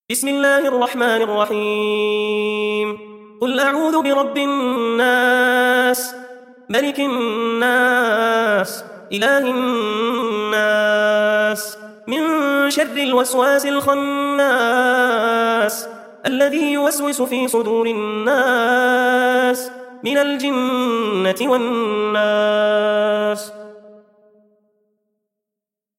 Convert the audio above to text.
بسم الله الرحمن الرحيم قل أعوذ برب الناس ملك الناس إله الناس من شر الوسواس الخناس الذي يوسوس في صدور الناس من الجنة والناس